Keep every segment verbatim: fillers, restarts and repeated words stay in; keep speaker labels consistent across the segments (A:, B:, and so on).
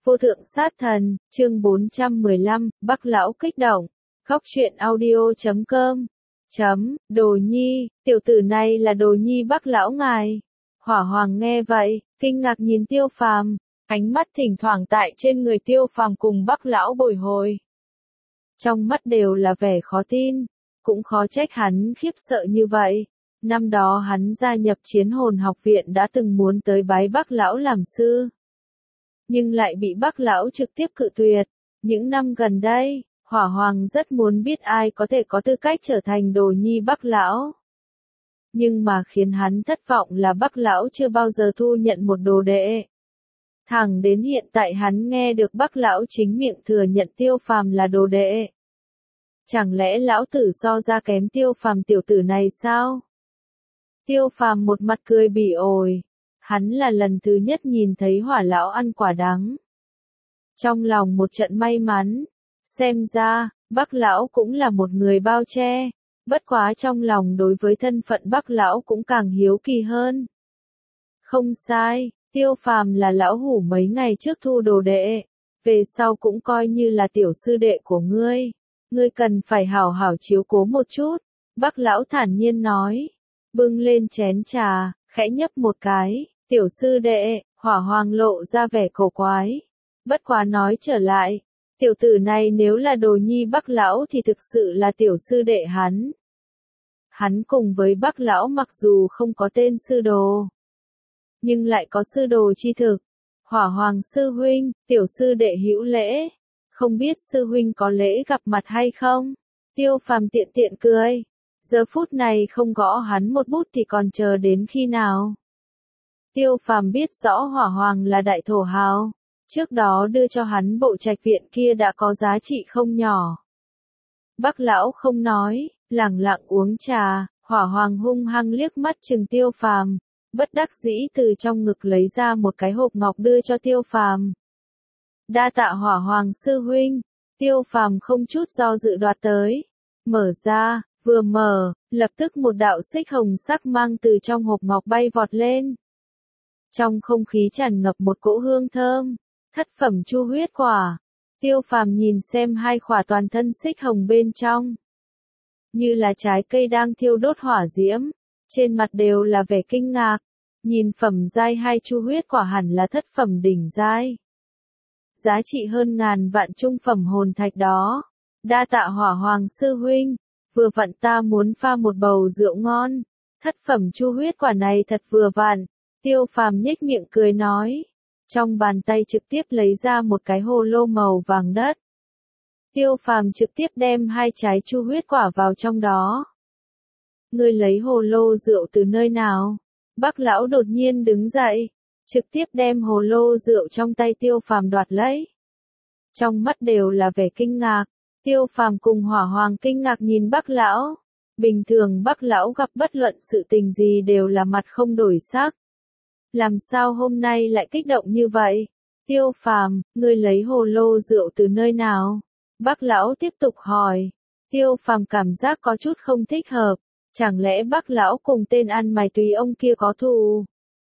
A: Vô thượng sát thần, chương bốn trăm mười lăm, Bắc Lão kích động. Góc truyện audio chấm com. Chấm, Đồ Nhi, tiểu tử này là Đồ Nhi Bắc Lão ngài. Hỏa Hoàng nghe vậy, kinh ngạc nhìn Tiêu Phàm, ánh mắt thỉnh thoảng tại trên người Tiêu Phàm cùng Bắc Lão bồi hồi. Trong mắt đều là vẻ khó tin, cũng khó trách hắn khiếp sợ như vậy. Năm đó hắn gia nhập Chiến Hồn học viện đã từng muốn tới bái Bắc Lão làm sư, nhưng lại bị Bắc Lão trực tiếp cự tuyệt. Những năm gần đây, Hỏa Hoàng rất muốn biết ai có thể có tư cách trở thành Đồ Nhi Bắc Lão. Nhưng mà khiến hắn thất vọng là Bắc Lão chưa bao giờ thu nhận một đồ đệ. Thẳng đến hiện tại hắn nghe được Bắc Lão chính miệng thừa nhận Tiêu Phàm là đồ đệ. Chẳng lẽ lão tử so ra kém Tiêu Phàm tiểu tử này sao? Tiêu Phàm một mặt cười bỉ ổi. Hắn là lần thứ nhất nhìn thấy Hỏa Lão ăn quả đắng. Trong lòng một trận may mắn, xem ra, Bắc Lão cũng là một người bao che, bất quá trong lòng đối với thân phận Bắc Lão cũng càng hiếu kỳ hơn. Không sai, Tiêu Phàm là lão hủ mấy ngày trước thu đồ đệ, về sau cũng coi như là tiểu sư đệ của ngươi, ngươi cần phải hảo hảo chiếu cố một chút, Bắc Lão thản nhiên nói, bưng lên chén trà, khẽ nhấp một cái. Tiểu sư đệ, Hỏa Hoàng lộ ra vẻ cổ quái. Bất quá nói trở lại, tiểu tử này nếu là Đồ Nhi Bắc Lão thì thực sự là tiểu sư đệ hắn. Hắn cùng với Bắc Lão mặc dù không có tên sư đồ, nhưng lại có sư đồ chi thực. Hỏa Hoàng sư huynh, tiểu sư đệ hữu lễ, không biết sư huynh có lễ gặp mặt hay không? Tiêu Phàm tiện tiện cười, giờ phút này không gõ hắn một bút thì còn chờ đến khi nào? Tiêu Phàm biết rõ Hỏa Hoàng là đại thổ hào, trước đó đưa cho hắn bộ trạch viện kia đã có giá trị không nhỏ. Bắc Lão không nói, lẳng lặng uống trà, Hỏa Hoàng hung hăng liếc mắt chừng Tiêu Phàm, bất đắc dĩ từ trong ngực lấy ra một cái hộp ngọc đưa cho Tiêu Phàm. Đa tạ Hỏa Hoàng sư huynh, Tiêu Phàm không chút do dự đoạt tới, mở ra, vừa mở, lập tức một đạo xích hồng sắc mang từ trong hộp ngọc bay vọt lên. Trong không khí tràn ngập một cỗ hương thơm, thất phẩm chu huyết quả. Tiêu Phàm nhìn xem hai quả toàn thân xích hồng bên trong, như là trái cây đang thiêu đốt hỏa diễm, trên mặt đều là vẻ kinh ngạc. Nhìn phẩm giai hai chu huyết quả hẳn là thất phẩm đỉnh giai, giá trị hơn ngàn vạn trung phẩm hồn thạch đó. Đa tạ Hỏa Hoàng sư huynh, vừa vặn ta muốn pha một bầu rượu ngon, thất phẩm chu huyết quả này thật vừa vặn. Tiêu Phàm nhếch miệng cười nói, trong bàn tay trực tiếp lấy ra một cái hồ lô màu vàng đất. Tiêu Phàm trực tiếp đem hai trái chu huyết quả vào trong đó. Ngươi lấy hồ lô rượu từ nơi nào? Bắc Lão đột nhiên đứng dậy, trực tiếp đem hồ lô rượu trong tay Tiêu Phàm đoạt lấy. Trong mắt đều là vẻ kinh ngạc, Tiêu Phàm cùng Hỏa Hoàng kinh ngạc nhìn Bắc Lão. Bình thường Bắc Lão gặp bất luận sự tình gì đều là mặt không đổi sắc. Làm sao hôm nay lại kích động như vậy? Tiêu Phàm, ngươi lấy hồ lô rượu từ nơi nào? Bắc Lão tiếp tục hỏi. Tiêu Phàm cảm giác có chút không thích hợp, chẳng lẽ Bắc Lão cùng tên ăn mày tùy ông kia có thù?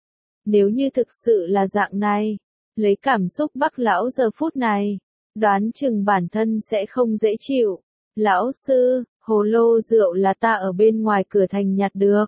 A: Nếu như thực sự là dạng này, lấy cảm xúc Bắc Lão giờ phút này, đoán chừng bản thân sẽ không dễ chịu. Lão sư, hồ lô rượu là ta ở bên ngoài cửa thành nhặt được.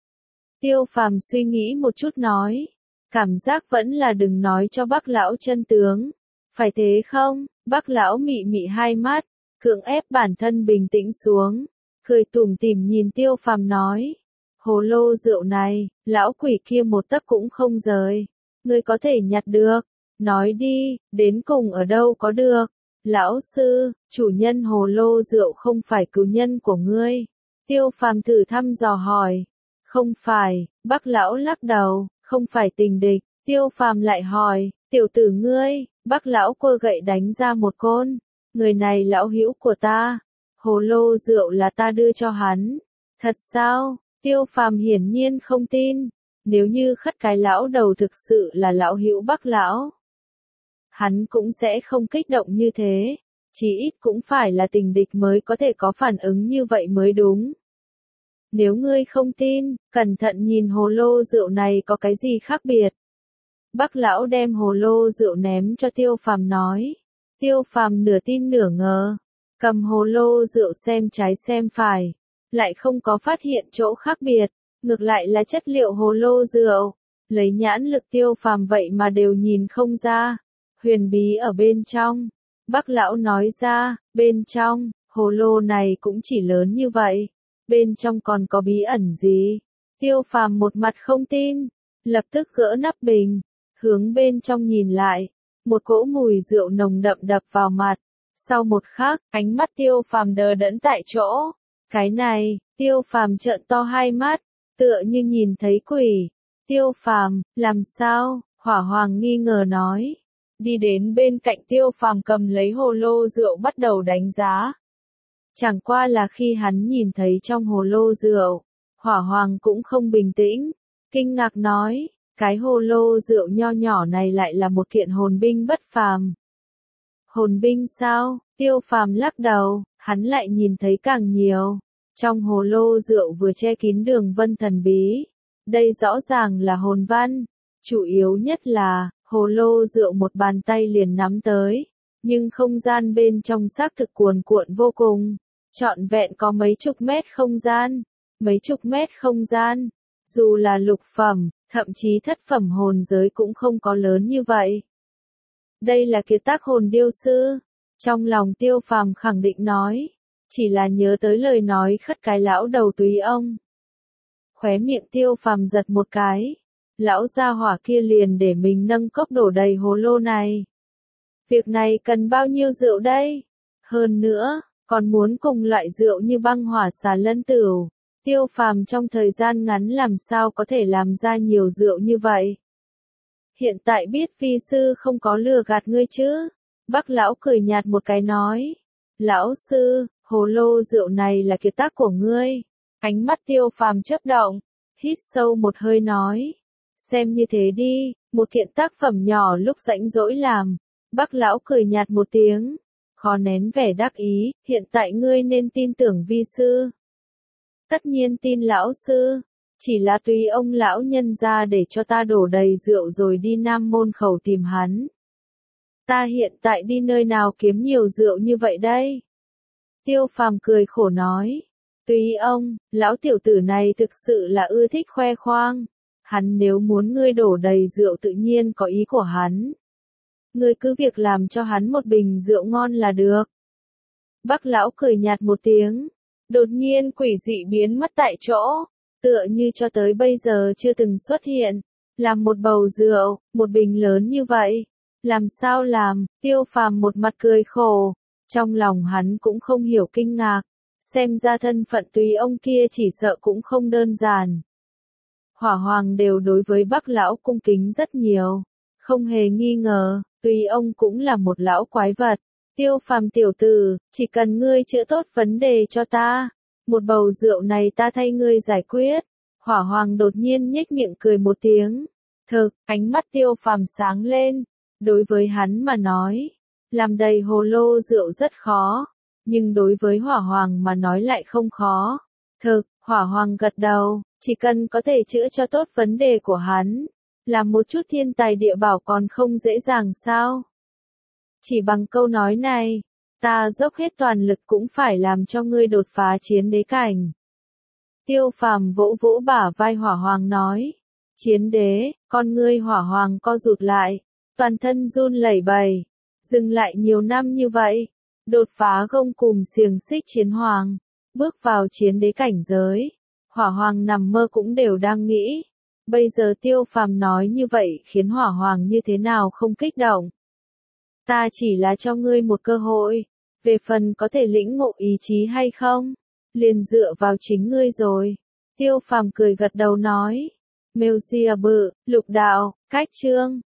A: Tiêu Phàm suy nghĩ một chút nói, cảm giác vẫn là đừng nói cho Bắc Lão chân tướng. Phải thế không? Bắc Lão mị mị hai mắt, cưỡng ép bản thân bình tĩnh xuống, cười tủm tỉm nhìn Tiêu Phàm nói, hồ lô rượu này, lão quỷ kia một tấc cũng không rời, ngươi có thể nhặt được, nói đi, đến cùng ở đâu có được. Lão sư, chủ nhân hồ lô rượu không phải cứu nhân của ngươi. Tiêu Phàm thử thăm dò hỏi. Không phải, Bắc Lão lắc đầu, không phải tình địch. Tiêu Phàm lại hỏi, tiểu tử ngươi, Bắc Lão quơ gậy đánh ra một côn. Người này lão hữu của ta, hồ lô rượu là ta đưa cho hắn. Thật sao? Tiêu Phàm hiển nhiên không tin. Nếu như khất cái lão đầu thực sự là lão hữu Bắc Lão, hắn cũng sẽ không kích động như thế. Chỉ ít cũng phải là tình địch mới có thể có phản ứng như vậy mới đúng. Nếu ngươi không tin, cẩn thận nhìn hồ lô rượu này có cái gì khác biệt. Bác lão đem hồ lô rượu ném cho Tiêu Phàm nói. Tiêu Phàm nửa tin nửa ngờ, cầm hồ lô rượu xem trái xem phải, lại không có phát hiện chỗ khác biệt, ngược lại là chất liệu hồ lô rượu, lấy nhãn lực Tiêu Phàm vậy mà đều nhìn không ra, huyền bí ở bên trong. Bác lão nói ra, bên trong, hồ lô này cũng chỉ lớn như vậy, bên trong còn có bí ẩn gì? Tiêu Phàm một mặt không tin, lập tức gỡ nắp bình, hướng bên trong nhìn lại, một cỗ mùi rượu nồng đậm đập vào mặt. Sau một khắc, ánh mắt Tiêu Phàm đờ đẫn tại chỗ. Cái này, Tiêu Phàm trợn to hai mắt, tựa như nhìn thấy quỷ. Tiêu Phàm, làm sao? Hỏa Hoàng nghi ngờ nói. Đi đến bên cạnh Tiêu Phàm cầm lấy hồ lô rượu bắt đầu đánh giá. Chẳng qua là khi hắn nhìn thấy trong hồ lô rượu, Hỏa Hoàng cũng không bình tĩnh, kinh ngạc nói, cái hồ lô rượu nho nhỏ này lại là một kiện hồn binh bất phàm. Hồn binh sao? Tiêu Phàm lắc đầu, hắn lại nhìn thấy càng nhiều. Trong hồ lô rượu vừa che kín đường vân thần bí. Đây rõ ràng là hồn văn. Chủ yếu nhất là, hồ lô rượu một bàn tay liền nắm tới. Nhưng không gian bên trong xác thực cuồn cuộn vô cùng. Trọn vẹn có mấy chục mét không gian. Mấy chục mét không gian. Dù là lục phẩm, thậm chí thất phẩm hồn giới cũng không có lớn như vậy. Đây là kiệt tác hồn điêu sư. Trong lòng Tiêu Phàm khẳng định nói. Chỉ là nhớ tới lời nói khất cái lão đầu túy ông. Khóe miệng Tiêu Phàm giật một cái. Lão gia hỏa kia liền để mình nâng cốc đổ đầy hồ lô này. Việc này cần bao nhiêu rượu đây? Hơn nữa, còn muốn cùng loại rượu như băng hỏa xà lân tửu. Tiêu Phàm trong thời gian ngắn làm sao có thể làm ra nhiều rượu như vậy? Hiện tại biết vi sư không có lừa gạt ngươi chứ? Bác lão cười nhạt một cái nói. Lão sư, hồ lô rượu này là kiệt tác của ngươi. Ánh mắt Tiêu Phàm chớp động, hít sâu một hơi nói. Xem như thế đi, một kiện tác phẩm nhỏ lúc rảnh rỗi làm. Bác lão cười nhạt một tiếng, khó nén vẻ đắc ý, hiện tại ngươi nên tin tưởng vi sư. Tất nhiên tin lão sư, chỉ là tùy ông lão nhân ra để cho ta đổ đầy rượu rồi đi Nam Môn Khẩu tìm hắn. Ta hiện tại đi nơi nào kiếm nhiều rượu như vậy đây? Tiêu Phàm cười khổ nói. Tùy ông, lão tiểu tử này thực sự là ưa thích khoe khoang. Hắn nếu muốn ngươi đổ đầy rượu tự nhiên có ý của hắn. Ngươi cứ việc làm cho hắn một bình rượu ngon là được. Bác lão cười nhạt một tiếng. Đột nhiên quỷ dị biến mất tại chỗ. Tựa như cho tới bây giờ chưa từng xuất hiện. Làm một bầu rượu, một bình lớn như vậy. Làm sao làm? Tiêu Phàm một mặt cười khổ. Trong lòng hắn cũng không hiểu kinh ngạc. Xem ra thân phận tùy ông kia chỉ sợ cũng không đơn giản. Hỏa Hoàng đều đối với Bác lão cung kính rất nhiều. Không hề nghi ngờ, tùy ông cũng là một lão quái vật. Tiêu Phàm tiểu tử, chỉ cần ngươi chữa tốt vấn đề cho ta. Một bầu rượu này ta thay ngươi giải quyết. Hỏa Hoàng đột nhiên nhếch miệng cười một tiếng. Thực, ánh mắt Tiêu Phàm sáng lên. Đối với hắn mà nói, làm đầy hồ lô rượu rất khó. Nhưng đối với Hỏa Hoàng mà nói lại không khó. Thực, Hỏa Hoàng gật đầu, chỉ cần có thể chữa cho tốt vấn đề của hắn. Làm một chút thiên tài địa bảo còn không dễ dàng sao? Chỉ bằng câu nói này, ta dốc hết toàn lực cũng phải làm cho ngươi đột phá chiến đế cảnh. Tiêu Phàm vỗ vỗ bả vai Hỏa Hoàng nói. Chiến đế, con ngươi Hỏa Hoàng co rụt lại, toàn thân run lẩy bẩy. Dừng lại nhiều năm như vậy, đột phá gông cùm xiềng xích chiến hoàng, bước vào chiến đế cảnh giới. Hỏa Hoàng nằm mơ cũng đều đang nghĩ. Bây giờ Tiêu Phàm nói như vậy khiến Hỏa Hoàng như thế nào không kích động. Ta chỉ là cho ngươi một cơ hội, về phần có thể lĩnh ngộ ý chí hay không, liền dựa vào chính ngươi rồi. Tiêu Phàm cười gật đầu nói. Mêu Ria bự, lục đạo, cách chương.